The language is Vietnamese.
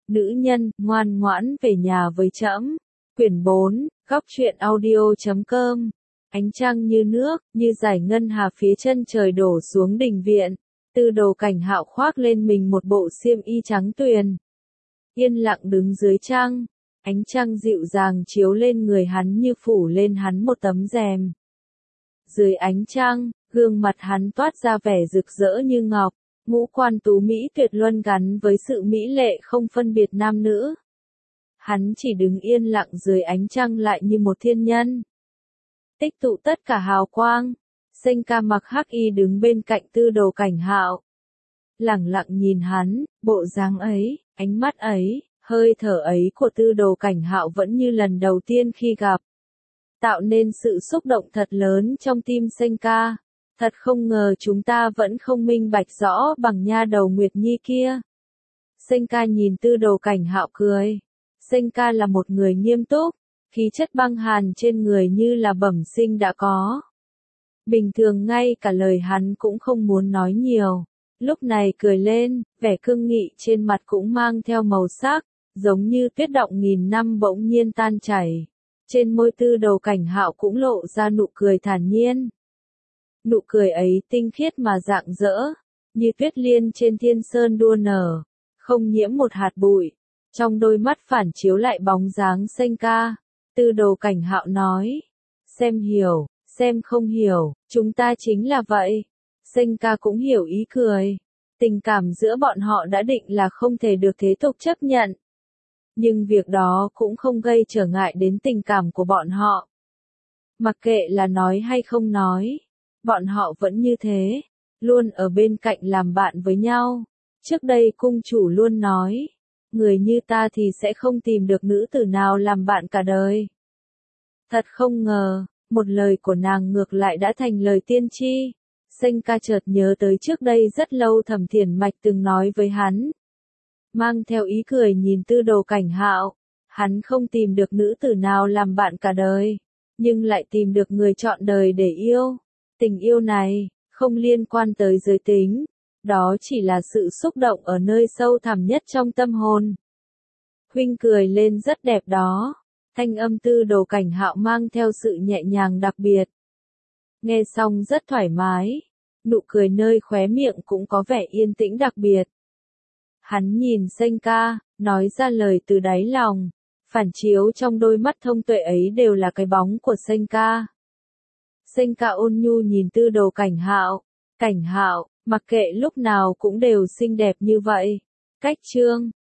Nữ nhân, ngoan ngoãn về nhà với trẫm. Quyển 4, góc truyện audio.com. Ánh trăng như nước, như dải ngân hà phía chân trời đổ xuống đình viện. Tư Đồ Cảnh Hạo khoác lên mình một bộ xiêm y trắng tuyền. Yên lặng đứng dưới trăng. Ánh trăng dịu dàng chiếu lên người hắn như phủ lên hắn một tấm rèm. Dưới ánh trăng, gương mặt hắn toát ra vẻ rực rỡ như ngọc. Ngũ quan tú mỹ tuyệt luân gắn với sự mỹ lệ không phân biệt nam nữ. Hắn chỉ đứng yên lặng dưới ánh trăng lại như một thiên nhân. Tích tụ tất cả hào quang. Senka mặc hắc y đứng bên cạnh Tư Đồ Cảnh Hạo. Lẳng lặng nhìn hắn, bộ dáng ấy, ánh mắt ấy, hơi thở ấy của Tư Đồ Cảnh Hạo vẫn như lần đầu tiên khi gặp. Tạo nên sự xúc động thật lớn trong tim Senka. Thật không ngờ chúng ta vẫn không minh bạch rõ bằng nha đầu Nguyệt Nhi kia. Senka nhìn Tư Đồ Cảnh Hạo cười. Senka là một người nghiêm túc, khí chất băng hàn trên người như là bẩm sinh đã có. Bình thường ngay cả lời hắn cũng không muốn nói nhiều. Lúc này cười lên, vẻ cương nghị trên mặt cũng mang theo màu sắc, giống như tuyết động nghìn năm bỗng nhiên tan chảy. Trên môi Tư Đồ Cảnh Hạo cũng lộ ra nụ cười thản nhiên. Nụ cười ấy tinh khiết mà rạng rỡ, như tuyết liên trên thiên sơn đua nở, không nhiễm một hạt bụi. Trong đôi mắt phản chiếu lại bóng dáng Senka. Tư Đồ Cảnh Hạo nói, xem hiểu, xem không hiểu, chúng ta chính là vậy. Senka cũng hiểu ý cười. Tình cảm giữa bọn họ đã định là không thể được thế tục chấp nhận. Nhưng việc đó cũng không gây trở ngại đến tình cảm của bọn họ. Mặc kệ là nói hay không nói, bọn họ vẫn như thế, luôn ở bên cạnh làm bạn với nhau. Trước đây cung chủ luôn nói, người như ta thì sẽ không tìm được nữ tử nào làm bạn cả đời. Thật không ngờ, một lời của nàng ngược lại đã thành lời tiên tri. Senka chợt nhớ tới trước đây rất lâu Thẩm Thiển Mạch từng nói với hắn. Mang theo ý cười nhìn Tư Đồ Cảnh Hạo, hắn không tìm được nữ tử nào làm bạn cả đời, nhưng lại tìm được người chọn đời để yêu. Tình yêu này, không liên quan tới giới tính, đó chỉ là sự xúc động ở nơi sâu thẳm nhất trong tâm hồn. Huynh cười lên rất đẹp đó, thanh âm Tư Đồ Cảnh Hạo mang theo sự nhẹ nhàng đặc biệt. Nghe xong rất thoải mái, nụ cười nơi khóe miệng cũng có vẻ yên tĩnh đặc biệt. Hắn nhìn Senka, nói ra lời từ đáy lòng, phản chiếu trong đôi mắt thông tuệ ấy đều là cái bóng của Senka. Senka ôn nhu nhìn Tư Đồ Cảnh Hạo, mặc kệ lúc nào cũng đều xinh đẹp như vậy. Cách chương